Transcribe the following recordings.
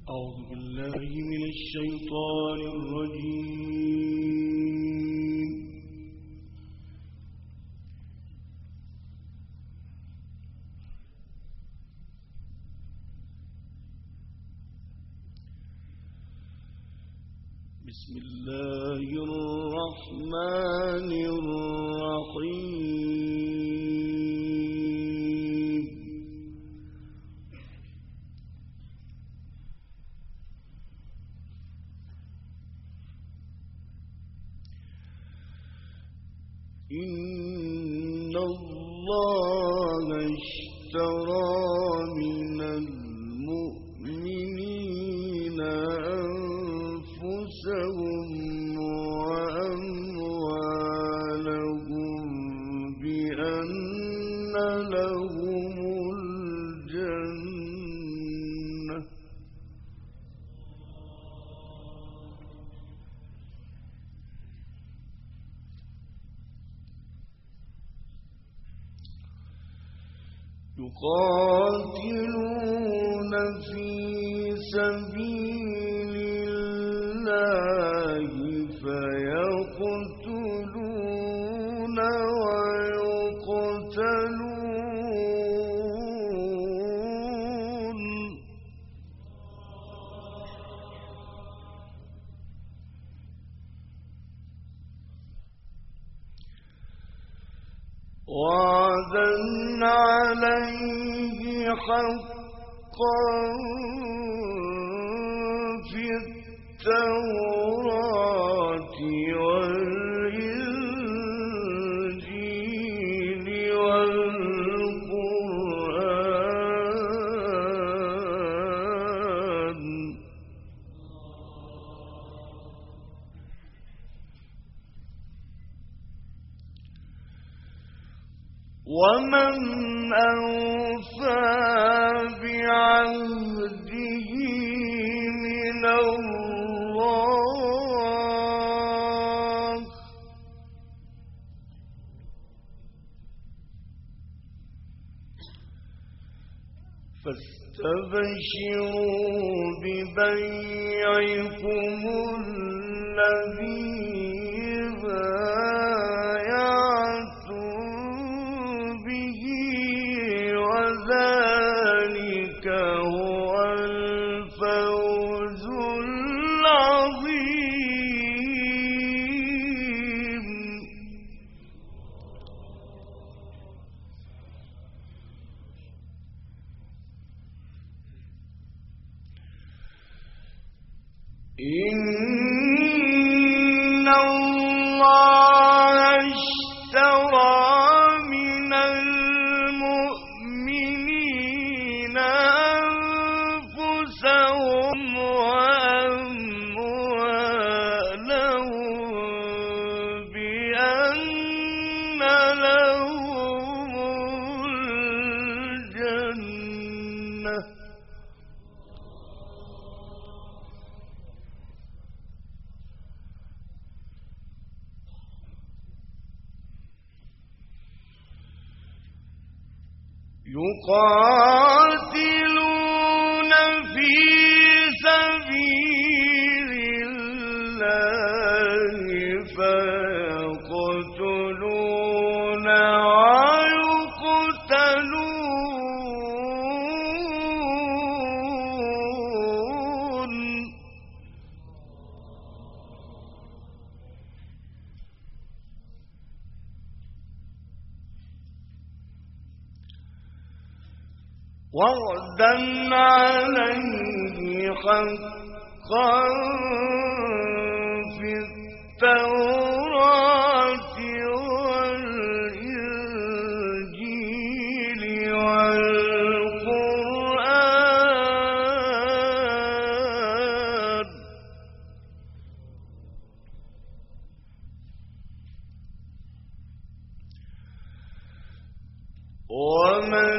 أعوذ بالله من الشيطان الرجيم. بسم الله الرحمن الرحيم. إن الله اشترى من المؤمنين أنفسهم وأموالهم بأن لهم الجنة يقاتلون في سبيل الله فيقتلون ويقتلون وعدا عليه حقا في التوراة والإنجيل والقرآن ومن أوفى بعهده من الله فاستبشروا ببيعكم الذي وذلك هو الفوز العظيم. إن الله اشترى من المؤمنين أنفسهم وأموالهم بأن لهم الجنة يقاتلون في سبيل الله فيقتلون ويقتلون وعدا عليه حقا في التوراة والإنجيل والقرآن ومن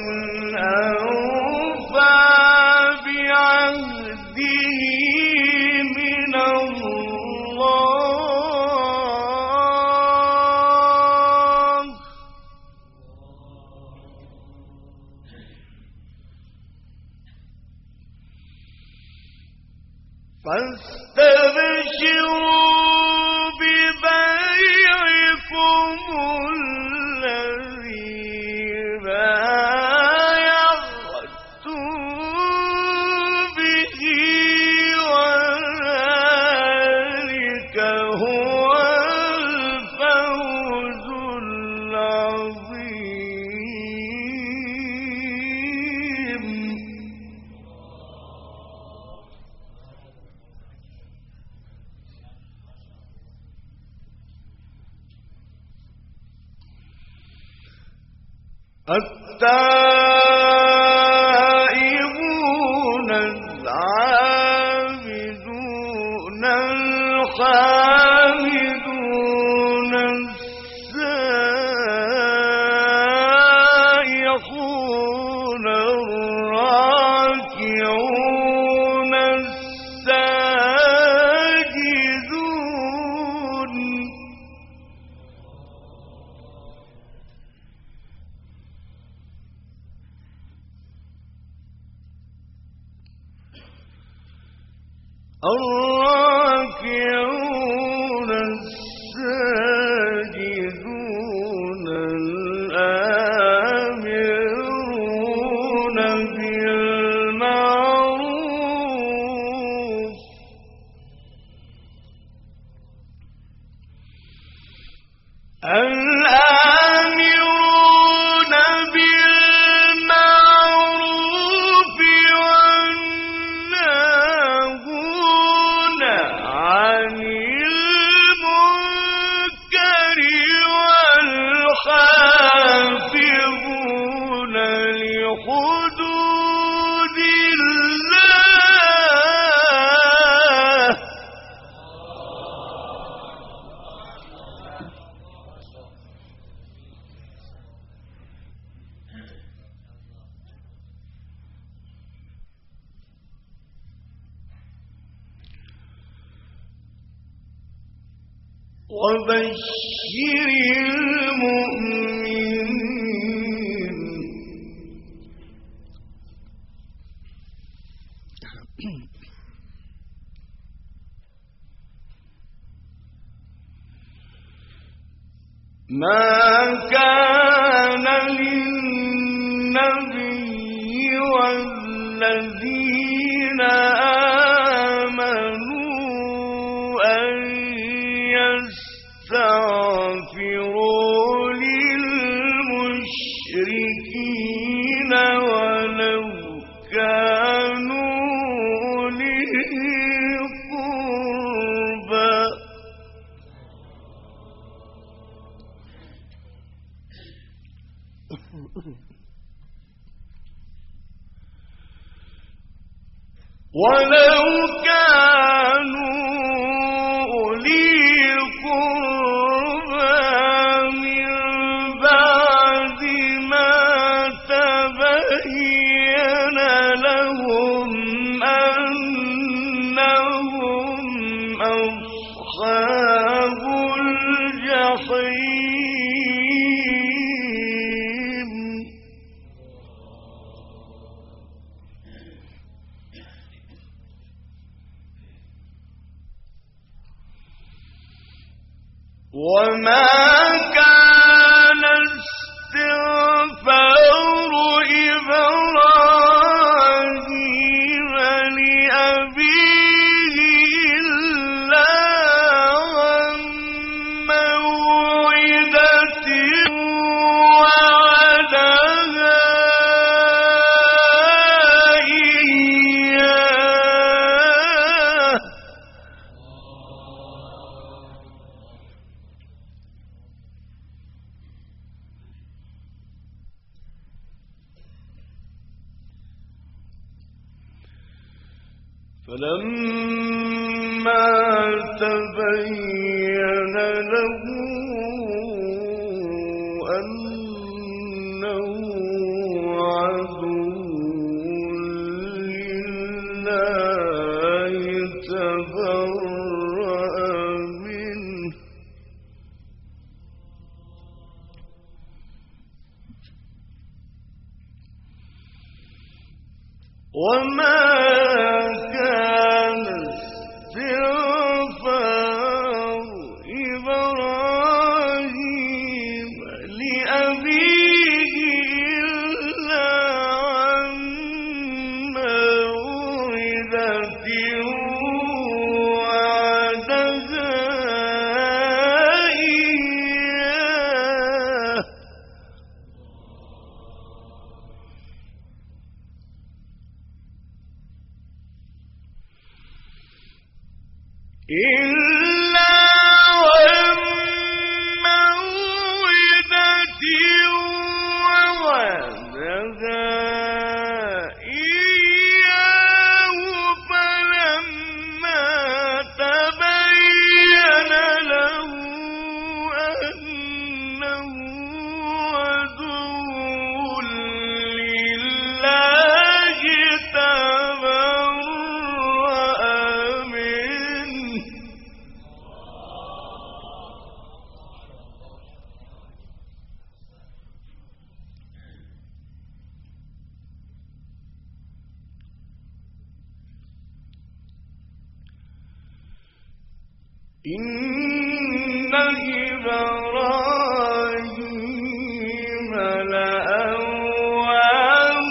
أوفى بعهده من الله فاستبشروا ببيعكم الذي بايعتم به وذلك هو الفوز العظيم. التائبون العابدون الحامدون السائحون الراكعون الساجدون الراكعون الساجدون الآمرون بالمعروف الآمرون بالمعروف والناهون عن المنكر والحافظون لحدود الله. وبشر المؤمنين. ما كان للنبي والذين آمنوا أن يستغفروا للمشركين ولو كانوا أولي قربى ولو كانوا أولي قربى من بعد ما تبين لهم أنهم أصحاب الجحيم. وما كان استغفار إبراهيم لأبيه إلا عن موعدة وعدها إياه فلما تبين له أنه عدو لله تبرأ منه. وما كان إلا وموعدة ووعدها إياه فلما تبين له أنه عدو لله تبرأ منه. إن إبراهيم لأواه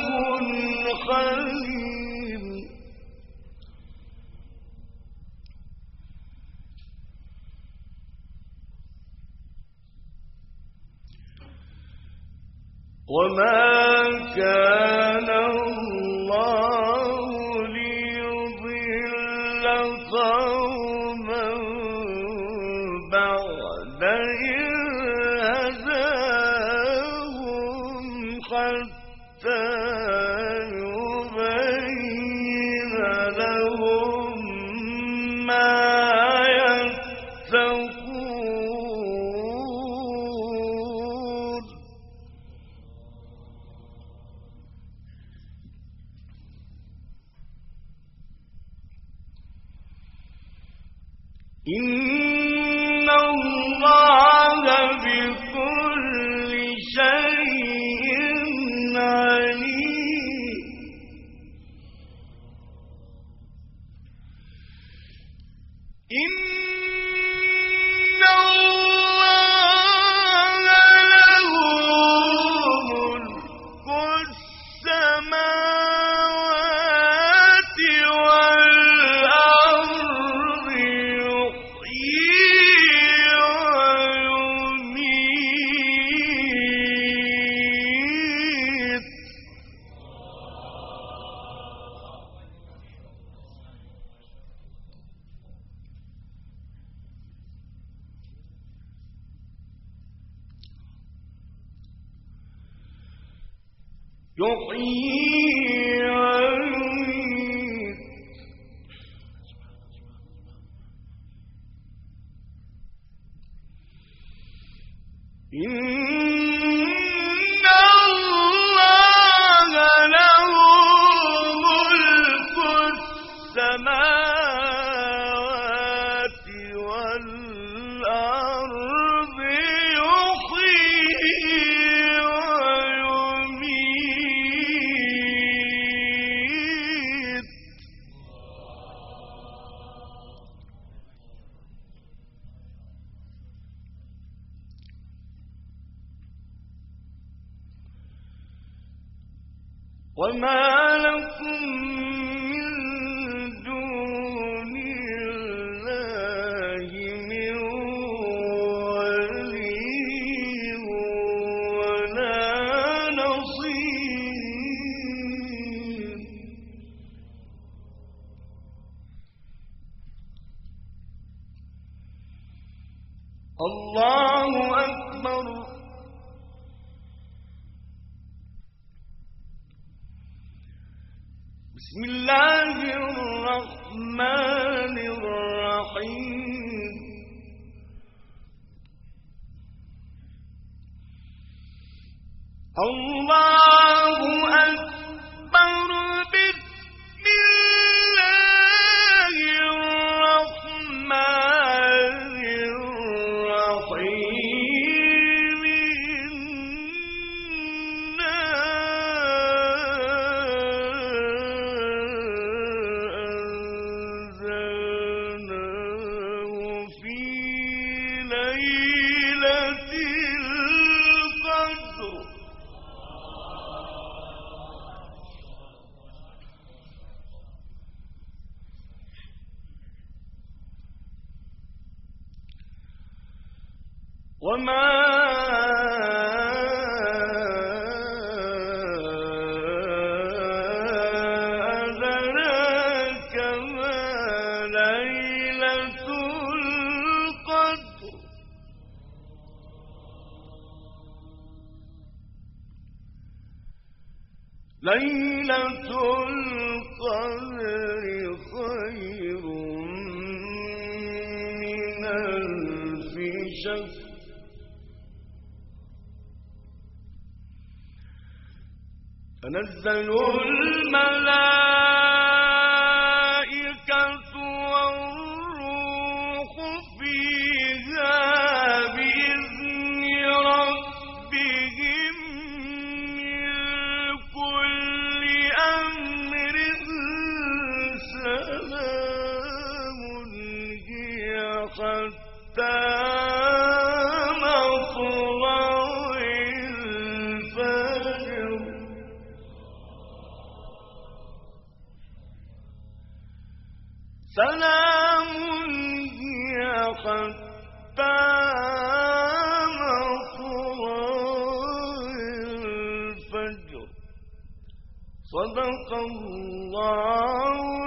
حليم وما كان الله ليضل قوما بعد إذ هداهم حتى يبين لهم ما يتقون. إن الله بكل شيء عليم. إن الله له ملك السماوات والأرض يحيي ويميت. يحيي ويميت. إن الله له ملك السماوات والأرض يحيي ويميت. وما لكم من دون الله من ولي ولا نصير. الله أكبر. بسم الله الرحمن الرحيم. الله أكبر. بسم الله الرحمن الرحيم. أنزلناه في ليلة القدر. وما أدراك ما ليلة ليلة القدر خير من ألف شهر تنزل الملائكة والروح فيها بإذن ربهم من كل أمر سلام هي حتى مطلع الفجر سلام هي حتى مطلع الفجر صدق الله